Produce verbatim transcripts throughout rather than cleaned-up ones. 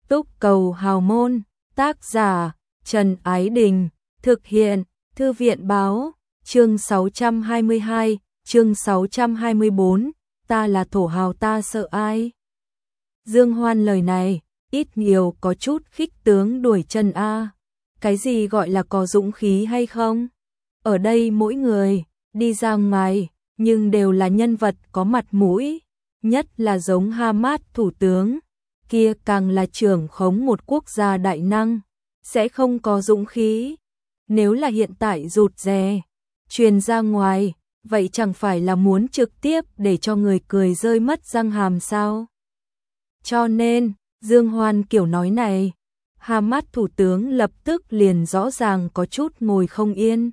Túc cầu hào môn, tác giả Trần Ái Đình, thực hiện Thư viện báo, chương sáu trăm hai mươi hai, chương sáu trăm hai mươi bốn, ta là thổ hào ta sợ ai? Dương Hoan lời này, ít nhiều có chút khích tướng đuổi chân a. Cái gì gọi là có dũng khí hay không? Ở đây mỗi người, đi ra ngoài, nhưng đều là nhân vật có mặt mũi, nhất là giống Hamas thủ tướng, kia càng là trưởng khống một quốc gia đại năng, sẽ không có dũng khí. Nếu là hiện tại rụt rè, truyền ra ngoài, vậy chẳng phải là muốn trực tiếp để cho người cười rơi mất răng hàm sao? Cho nên, Dương Hoan kiểu nói này, Hamas thủ tướng lập tức liền rõ ràng có chút ngồi không yên.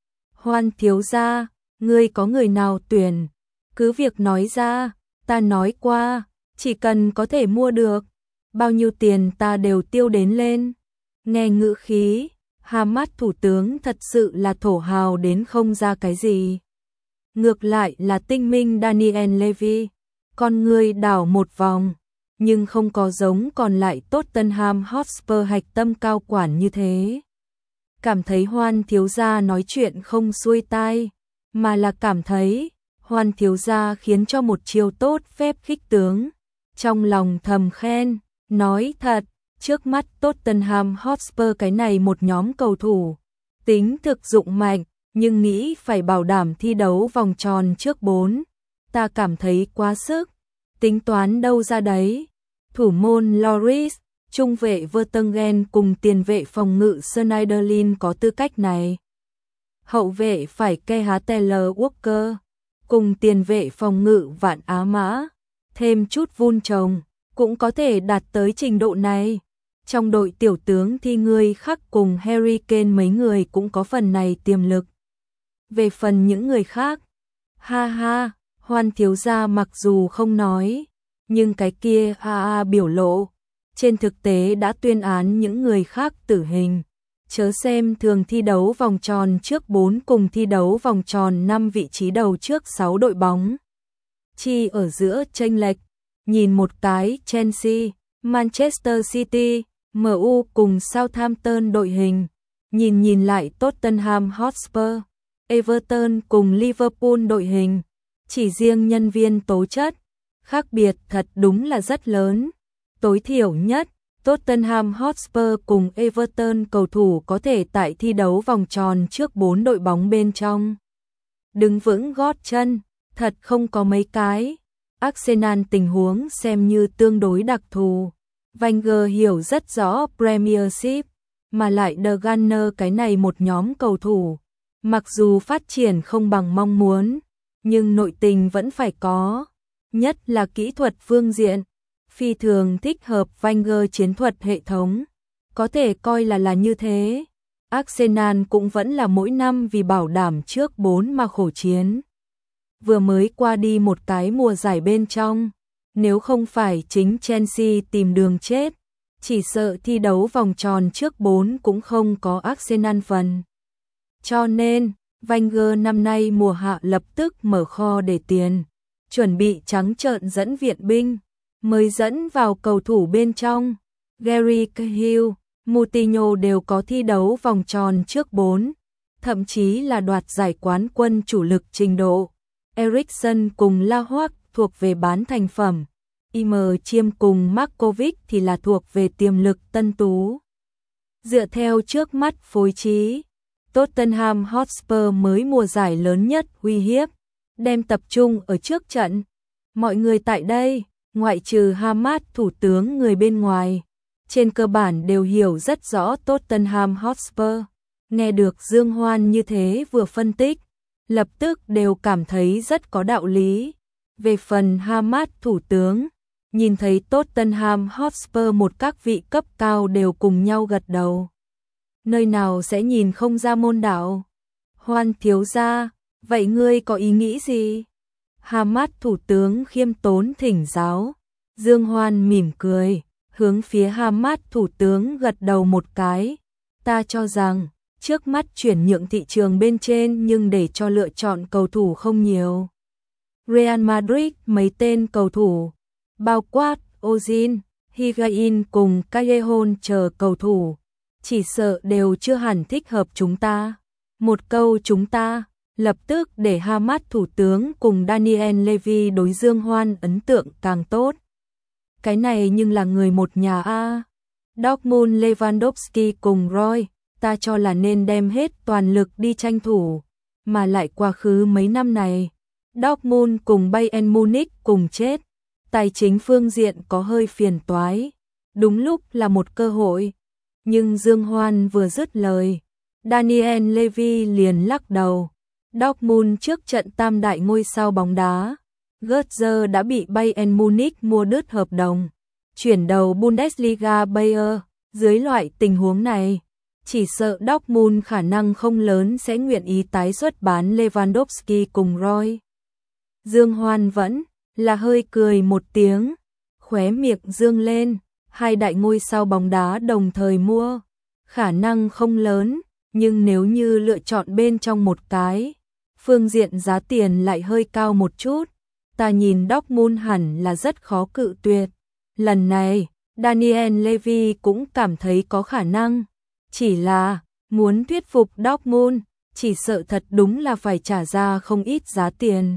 Hoan thiếu gia, ngươi có người nào tuyển, cứ việc nói ra, ta nói qua, chỉ cần có thể mua được, bao nhiêu tiền ta đều tiêu đến lên. Nghe ngữ khí, Hamas thủ tướng thật sự là thổ hào đến không ra cái gì. Ngược lại là tinh minh Daniel Levy, con người đảo một vòng, nhưng không có giống còn lại Tottenham Hotspur hạch tâm cao quản như thế. Cảm thấy Hoan thiếu gia nói chuyện không xuôi tai, mà là cảm thấy Hoan thiếu gia khiến cho một chiêu tốt phép khích tướng. Trong lòng thầm khen, nói thật, trước mắt Tottenham Hotspur cái này một nhóm cầu thủ, tính thực dụng mạnh, nhưng nghĩ phải bảo đảm thi đấu vòng tròn trước bốn, ta cảm thấy quá sức, tính toán đâu ra đấy. Thủ môn Loris, trung vệ Vertonghen cùng tiền vệ phòng ngự Schneiderlin có tư cách này. Hậu vệ phải Keith Taylor Walker, cùng tiền vệ phòng ngự Vạn Á Mã, thêm chút vun trồng, cũng có thể đạt tới trình độ này. Trong đội tiểu tướng thì người khác cùng Harry Kane mấy người cũng có phần này tiềm lực. Về phần những người khác, ha ha, Hoan thiếu gia mặc dù không nói, nhưng cái kia a a biểu lộ, trên thực tế đã tuyên án những người khác tử hình. Chớ xem thường thi đấu vòng tròn trước bốn cùng thi đấu vòng tròn năm vị trí đầu trước sáu đội bóng. Chi ở giữa chênh lệch, nhìn một cái Chelsea, Manchester City, em u cùng Southampton đội hình, nhìn nhìn lại Tottenham Hotspur, Everton cùng Liverpool đội hình, chỉ riêng nhân viên tố chất, khác biệt thật đúng là rất lớn. Tối thiểu nhất, Tottenham Hotspur cùng Everton cầu thủ có thể tại thi đấu vòng tròn trước bốn đội bóng bên trong đứng vững gót chân, thật không có mấy cái. Arsenal tình huống xem như tương đối đặc thù. Wenger hiểu rất rõ Premiership, mà lại The Gunner cái này một nhóm cầu thủ, mặc dù phát triển không bằng mong muốn, nhưng nội tình vẫn phải có, nhất là kỹ thuật phương diện. Phi thường thích hợp Wenger chiến thuật hệ thống, có thể coi là là như thế. Arsenal cũng vẫn là mỗi năm vì bảo đảm trước bốn mà khổ chiến. Vừa mới qua đi một cái mùa giải bên trong, nếu không phải chính Chelsea tìm đường chết, chỉ sợ thi đấu vòng tròn trước bốn cũng không có Arsenal phần. Cho nên, Wenger năm nay mùa hạ lập tức mở kho để tiền, chuẩn bị trắng trợn dẫn viện binh. Mới dẫn vào cầu thủ bên trong, Gary Cahill, Moutinho đều có thi đấu vòng tròn trước bốn, thậm chí là đoạt giải quán quân chủ lực trình độ. Eriksen cùng La Hoác thuộc về bán thành phẩm, Im Chiêm cùng Markovic thì là thuộc về tiềm lực tân tú. Dựa theo trước mắt phối trí, Tottenham Hotspur mới mùa giải lớn nhất uy hiếp, đem tập trung ở trước trận. Mọi người tại đây, ngoại trừ Hamas thủ tướng người bên ngoài, trên cơ bản đều hiểu rất rõ Tottenham Hotspur. Nghe được Dương Hoan như thế vừa phân tích, lập tức đều cảm thấy rất có đạo lý. Về phần Hamas thủ tướng, nhìn thấy Tottenham Hotspur một các vị cấp cao đều cùng nhau gật đầu. Nơi nào sẽ nhìn không ra môn đạo? Hoan thiếu gia, vậy ngươi có ý nghĩ gì? Hamas thủ tướng khiêm tốn thỉnh giáo. Dương Hoan mỉm cười, hướng phía Hamas thủ tướng gật đầu một cái. Ta cho rằng, trước mắt chuyển nhượng thị trường bên trên nhưng để cho lựa chọn cầu thủ không nhiều. Real Madrid mấy tên cầu thủ, bao quát Ozil, Higuain cùng Callejon chờ cầu thủ, chỉ sợ đều chưa hẳn thích hợp chúng ta. Một câu chúng ta, lập tức để Hamas thủ tướng cùng Daniel Levy đối Dương Hoan ấn tượng càng tốt. Cái này nhưng là người một nhà a. Dortmund Lewandowski cùng Roy, ta cho là nên đem hết toàn lực đi tranh thủ, mà lại quá khứ mấy năm này, Dortmund cùng Bayern Munich cùng chết, tài chính phương diện có hơi phiền toái, đúng lúc là một cơ hội. Nhưng Dương Hoan vừa dứt lời, Daniel Levy liền lắc đầu. Dortmund trước trận tam đại ngôi sao bóng đá, Götze đã bị Bayern Munich mua đứt hợp đồng, chuyển đầu Bundesliga Bayer. Dưới loại tình huống này, chỉ sợ Dortmund khả năng không lớn sẽ nguyện ý tái xuất bán Lewandowski cùng Roy. Dương Hoan vẫn là hơi cười một tiếng, khóe miệng dương lên, hai đại ngôi sao bóng đá đồng thời mua, khả năng không lớn, nhưng nếu như lựa chọn bên trong một cái, phương diện giá tiền lại hơi cao một chút, ta nhìn Dortmund hẳn là rất khó cự tuyệt. Lần này, Daniel Levy cũng cảm thấy có khả năng, chỉ là muốn thuyết phục Dortmund, chỉ sợ thật đúng là phải trả ra không ít giá tiền.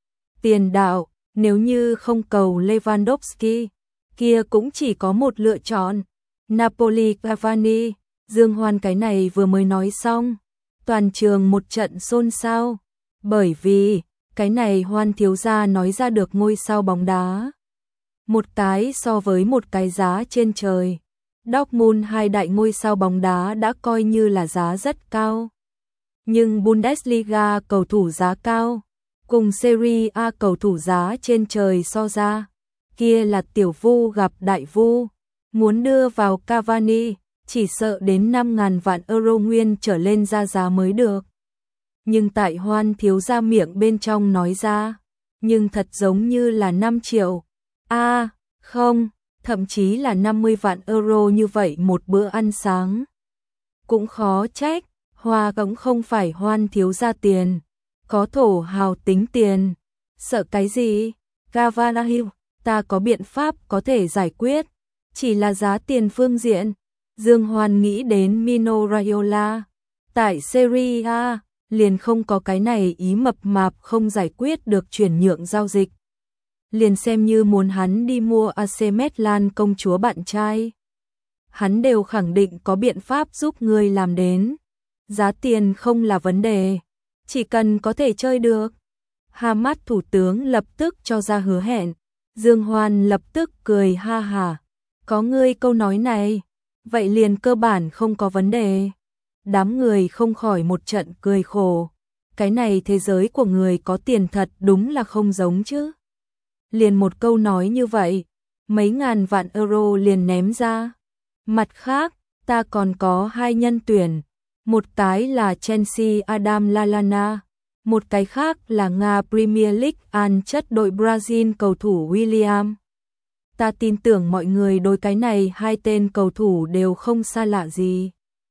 Tiền đạo, nếu như không cầu Lewandowski, kia cũng chỉ có một lựa chọn, Napoli Cavani. Dương Hoan cái này vừa mới nói xong, toàn trường một trận xôn xao, bởi vì cái này Hoan thiếu gia nói ra được ngôi sao bóng đá. Một cái so với một cái giá trên trời. Dortmund hai đại ngôi sao bóng đá đã coi như là giá rất cao. Nhưng Bundesliga cầu thủ giá cao, cùng Serie A cầu thủ giá trên trời so ra, kia là tiểu vu gặp đại vu. Muốn đưa vào Cavani, chỉ sợ đến năm ngàn vạn euro nguyên trở lên ra giá mới được. Nhưng tại Hoan thiếu gia miệng bên trong nói ra, nhưng thật giống như là năm triệu. A, à, không, thậm chí là năm mươi vạn euro như vậy một bữa ăn sáng. Cũng khó trách, Hoa cũng không phải Hoan thiếu gia tiền, có thổ hào tính tiền. Sợ cái gì? Cavani, ta có biện pháp có thể giải quyết, chỉ là giá tiền phương diện. Dương Hoan nghĩ đến Mino Raiola, tại Serie A, liền không có cái này ý mập mạp không giải quyết được chuyển nhượng giao dịch. Liền xem như muốn hắn đi mua a xê Milan công chúa bạn trai, hắn đều khẳng định có biện pháp giúp người làm đến. Giá tiền không là vấn đề, chỉ cần có thể chơi được. Hamas thủ tướng lập tức cho ra hứa hẹn. Dương Hoan lập tức cười ha hả. Có ngươi câu nói này, vậy liền cơ bản không có vấn đề. Đám người không khỏi một trận cười khổ. Cái này thế giới của người có tiền thật đúng là không giống chứ. Liền một câu nói như vậy, mấy ngàn vạn euro liền ném ra. Mặt khác, ta còn có hai nhân tuyển. Một cái là Chelsea Adam Lallana, một cái khác là Nga Premier League An chất đội Brazil cầu thủ William. Ta tin tưởng mọi người đối cái này hai tên cầu thủ đều không xa lạ gì.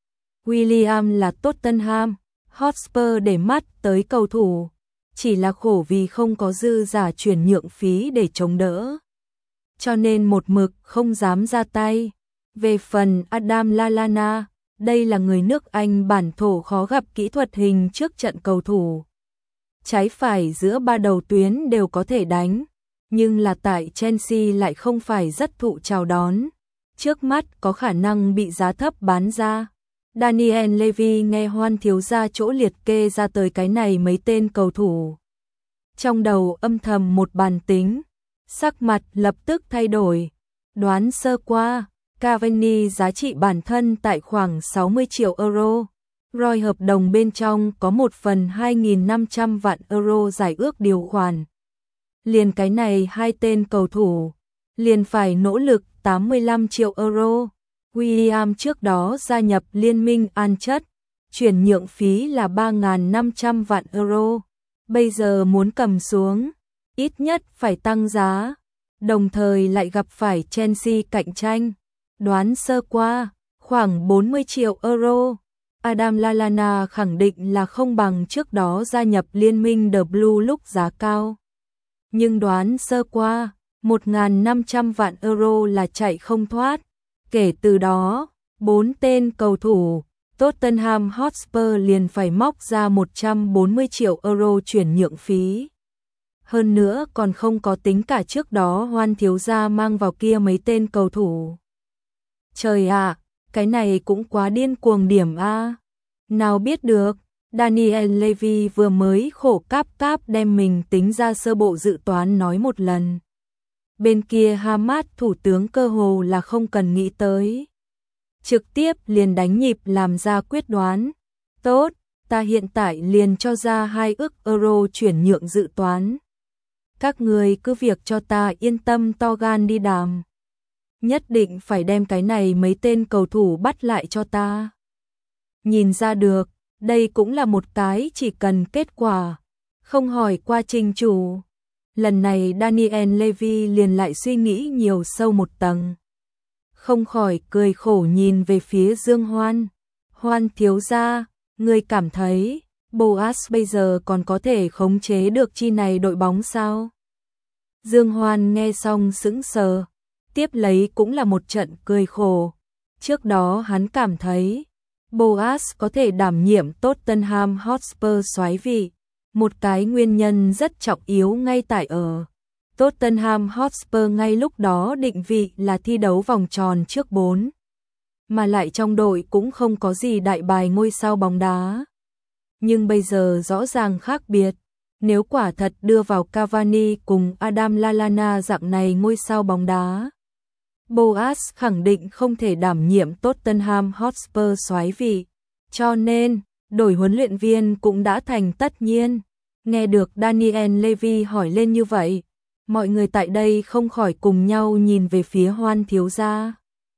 William là Tottenham Hotspur để mắt tới cầu thủ, chỉ là khổ vì không có dư giả chuyển nhượng phí để chống đỡ, cho nên một mực không dám ra tay. Về phần Adam Lallana, đây là người nước Anh bản thổ khó gặp kỹ thuật hình trước trận cầu thủ. Trái phải giữa ba đầu tuyến đều có thể đánh, nhưng là tại Chelsea lại không phải rất thụ chào đón. Trước mắt có khả năng bị giá thấp bán ra. Daniel Levy nghe Hoan thiếu gia chỗ liệt kê ra tới cái này mấy tên cầu thủ, trong đầu âm thầm một bàn tính, sắc mặt lập tức thay đổi. Đoán sơ qua, Cavani giá trị bản thân tại khoảng sáu mươi triệu euro. Roy hợp đồng bên trong có một phần hai nghìn năm trăm vạn euro giải ước điều khoản. Liền cái này hai tên cầu thủ, liền phải nỗ lực tám mươi lăm triệu euro. William trước đó gia nhập liên minh An chất, chuyển nhượng phí là ba nghìn năm trăm vạn euro. Bây giờ muốn cầm xuống, ít nhất phải tăng giá, đồng thời lại gặp phải Chelsea cạnh tranh. Đoán sơ qua, khoảng bốn mươi triệu euro. Adam Lallana khẳng định là không bằng trước đó gia nhập liên minh The Blue lúc giá cao. Nhưng đoán sơ qua, một nghìn năm trăm vạn euro là chạy không thoát. Kể từ đó, bốn tên cầu thủ Tottenham Hotspur liền phải móc ra một trăm bốn mươi triệu euro chuyển nhượng phí. Hơn nữa còn không có tính cả trước đó Hoan thiếu gia mang vào kia mấy tên cầu thủ. Trời ạ, cái này cũng quá điên cuồng điểm a. Nào biết được, Daniel Levy vừa mới khổ cáp cáp đem mình tính ra sơ bộ dự toán nói một lần. Bên kia Hamas thủ tướng cơ hồ là không cần nghĩ tới. Trực tiếp liền đánh nhịp làm ra quyết đoán. Tốt, ta hiện tại liền cho ra hai ức euro chuyển nhượng dự toán. Các người cứ việc cho ta yên tâm to gan đi đàm. Nhất định phải đem cái này mấy tên cầu thủ bắt lại cho ta. Nhìn ra được, đây cũng là một cái chỉ cần kết quả, không hỏi qua trình chủ. Lần này Daniel Levy liền lại suy nghĩ nhiều sâu một tầng. Không khỏi cười khổ nhìn về phía Dương Hoan. Hoan thiếu gia, người cảm thấy Boas bây giờ còn có thể khống chế được chi này đội bóng sao? Dương Hoan nghe xong sững sờ, tiếp lấy cũng là một trận cười khổ. Trước đó hắn cảm thấy Boas có thể đảm nhiệm Tottenham Hotspur soái vị. Một cái nguyên nhân rất trọng yếu ngay tại ở Tottenham Hotspur ngay lúc đó định vị là thi đấu vòng tròn trước bốn. Mà lại trong đội cũng không có gì đại bài ngôi sao bóng đá. Nhưng bây giờ rõ ràng khác biệt. Nếu quả thật đưa vào Cavani cùng Adam Lallana dạng này ngôi sao bóng đá, Boas khẳng định không thể đảm nhiệm Tottenham Hotspur soái vị. Cho nên, đổi huấn luyện viên cũng đã thành tất nhiên. Nghe được Daniel Levy hỏi lên như vậy, mọi người tại đây không khỏi cùng nhau nhìn về phía Hoan thiếu gia.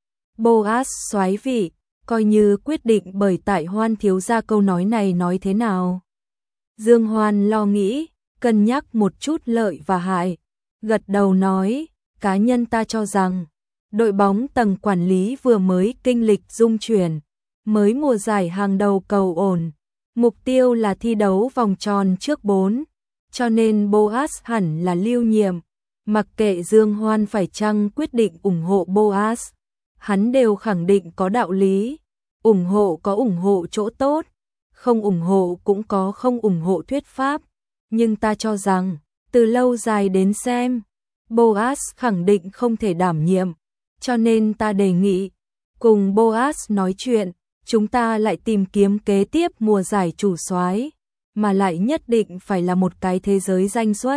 Boas soái vị, coi như quyết định bởi tại Hoan thiếu gia câu nói này nói thế nào. Dương Hoan lo nghĩ, cân nhắc một chút lợi và hại, gật đầu nói, cá nhân ta cho rằng, đội bóng tầng quản lý vừa mới kinh lịch dung chuyển, mới mùa giải hàng đầu cầu ổn, mục tiêu là thi đấu vòng tròn trước bốn, cho nên Boas hẳn là lưu nhiệm, mặc kệ Dương Hoan phải chăng quyết định ủng hộ Boas, hắn đều khẳng định có đạo lý, ủng hộ có ủng hộ chỗ tốt, không ủng hộ cũng có không ủng hộ thuyết pháp, nhưng ta cho rằng, từ lâu dài đến xem, Boas khẳng định không thể đảm nhiệm, cho nên ta đề nghị, cùng Boas nói chuyện, chúng ta lại tìm kiếm kế tiếp mùa giải chủ soái, mà lại nhất định phải là một cái thế giới danh xuất.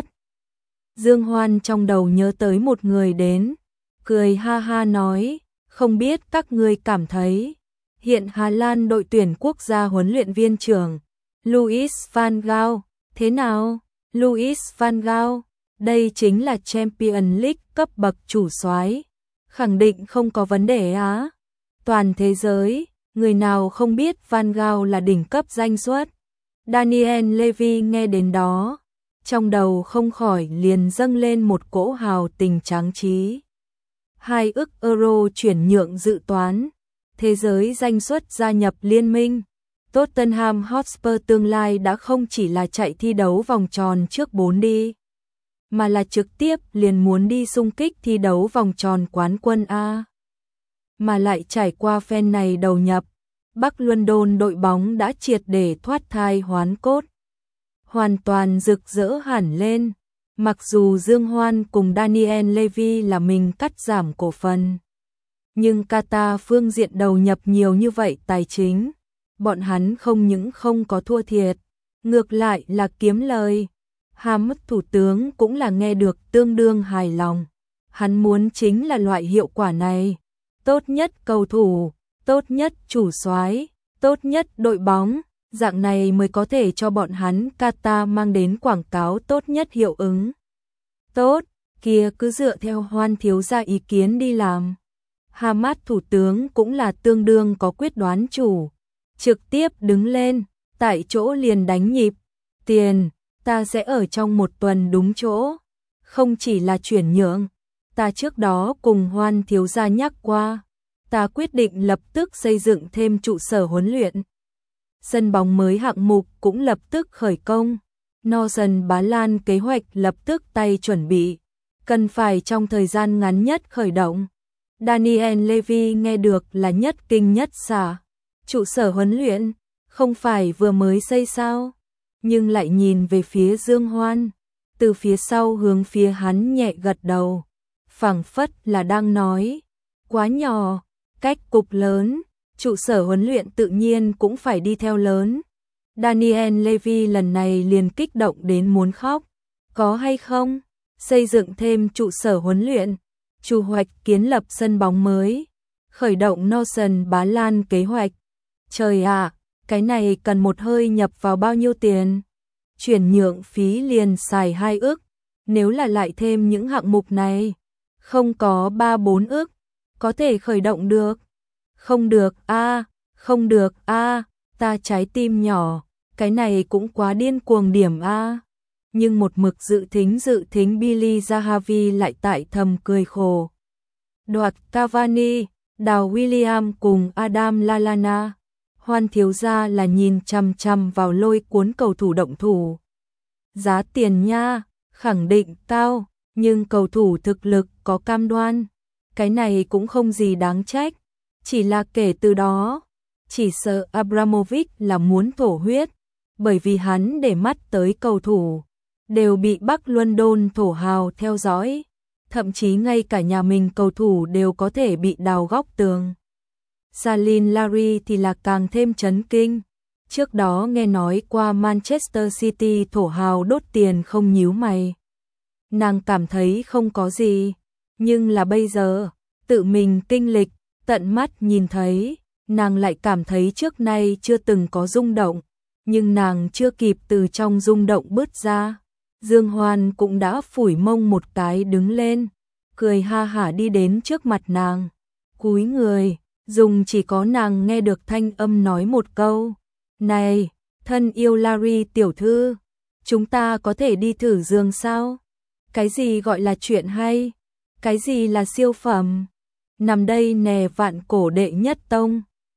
Dương Hoan trong đầu nhớ tới một người đến, cười ha ha nói, không biết các ngươi cảm thấy, hiện Hà Lan đội tuyển quốc gia huấn luyện viên trưởng, Louis van Gaal, thế nào? Louis van Gaal, đây chính là Champions League cấp bậc chủ soái, khẳng định không có vấn đề á. Toàn thế giới, người nào không biết Van Gaal là đỉnh cấp danh xuất. Daniel Levy nghe đến đó, trong đầu không khỏi liền dâng lên một cỗ hào tình tráng trí. Hai ức euro chuyển nhượng dự toán, thế giới danh xuất gia nhập liên minh. Tottenham Hotspur tương lai đã không chỉ là chạy thi đấu vòng tròn trước bốn đi, mà là trực tiếp liền muốn đi xung kích thi đấu vòng tròn quán quân A. Mà lại trải qua phen này đầu nhập, Bắc London đội bóng đã triệt để thoát thai hoán cốt, hoàn toàn rực rỡ hẳn lên. Mặc dù Dương Hoan cùng Daniel Levy là mình cắt giảm cổ phần, nhưng Qatar phương diện đầu nhập nhiều như vậy tài chính, bọn hắn không những không có thua thiệt, ngược lại là kiếm lời. Hamas thủ tướng cũng là nghe được tương đương hài lòng. Hắn muốn chính là loại hiệu quả này. Tốt nhất cầu thủ, tốt nhất chủ soái, tốt nhất đội bóng, dạng này mới có thể cho bọn hắn Qatar mang đến quảng cáo tốt nhất hiệu ứng. Tốt, kia cứ dựa theo Hoan thiếu gia ý kiến đi làm. Hamas thủ tướng cũng là tương đương có quyết đoán chủ, trực tiếp đứng lên, tại chỗ liền đánh nhịp. Tiền, ta sẽ ở trong một tuần đúng chỗ, không chỉ là chuyển nhượng. Ta trước đó cùng Hoan thiếu gia nhắc qua, ta quyết định lập tức xây dựng thêm trụ sở huấn luyện. Sân bóng mới hạng mục cũng lập tức khởi công. Northern Ba Lan kế hoạch lập tức tay chuẩn bị. cần phải trong thời gian ngắn nhất khởi động. Daniel Levy nghe được là nhất kinh nhất xả. Trụ sở huấn luyện, không phải vừa mới xây sao? Nhưng lại nhìn về phía Dương Hoan, từ phía sau hướng phía hắn nhẹ gật đầu, phảng phất là đang nói, quá nhỏ, cách cục lớn, trụ sở huấn luyện tự nhiên cũng phải đi theo lớn. Daniel Levy lần này liền kích động đến muốn khóc, có hay không? Xây dựng thêm trụ sở huấn luyện, chủ hoạch kiến lập sân bóng mới, khởi động Notion Bá Lan kế hoạch. Trời ạ, cái này cần một hơi nhập vào bao nhiêu tiền? Chuyển nhượng phí liền xài hai ức, nếu là lại thêm những hạng mục này, không có ba bốn ức, có thể khởi động được. Không được a, không được a, ta trái tim nhỏ, cái này cũng quá điên cuồng điểm a. Nhưng một mực dự thính dự thính Billy Zahavi lại tại thầm cười khổ. Đoạt Cavani, đào William cùng Adam Lallana. Hoan thiếu gia là nhìn chằm chằm vào lôi cuốn cầu thủ động thủ. Giá tiền nha, khẳng định cao, nhưng cầu thủ thực lực có cam đoan. Cái này cũng không gì đáng trách. Chỉ là kể từ đó, chỉ sợ Abramovich là muốn thổ huyết, bởi vì hắn để mắt tới cầu thủ, đều bị Bắc London thổ hào theo dõi. Thậm chí ngay cả nhà mình cầu thủ đều có thể bị đào góc tường. Salin Larry thì là càng thêm chấn kinh. Trước đó nghe nói qua Manchester City thổ hào đốt tiền không nhíu mày. Nàng cảm thấy không có gì. Nhưng là bây giờ, tự mình kinh lịch, tận mắt nhìn thấy, nàng lại cảm thấy trước nay chưa từng có rung động. Nhưng nàng chưa kịp từ trong rung động bứt ra. Dương Hoan cũng đã phủi mông một cái đứng lên, cười ha hả đi đến trước mặt nàng, cúi người, dùng chỉ có nàng nghe được thanh âm nói một câu. Này, thân yêu Larry tiểu thư, chúng ta có thể đi thử giường sao? Cái gì gọi là chuyện hay? Cái gì là siêu phẩm? Nằm đây nè vạn cổ đệ nhất tông.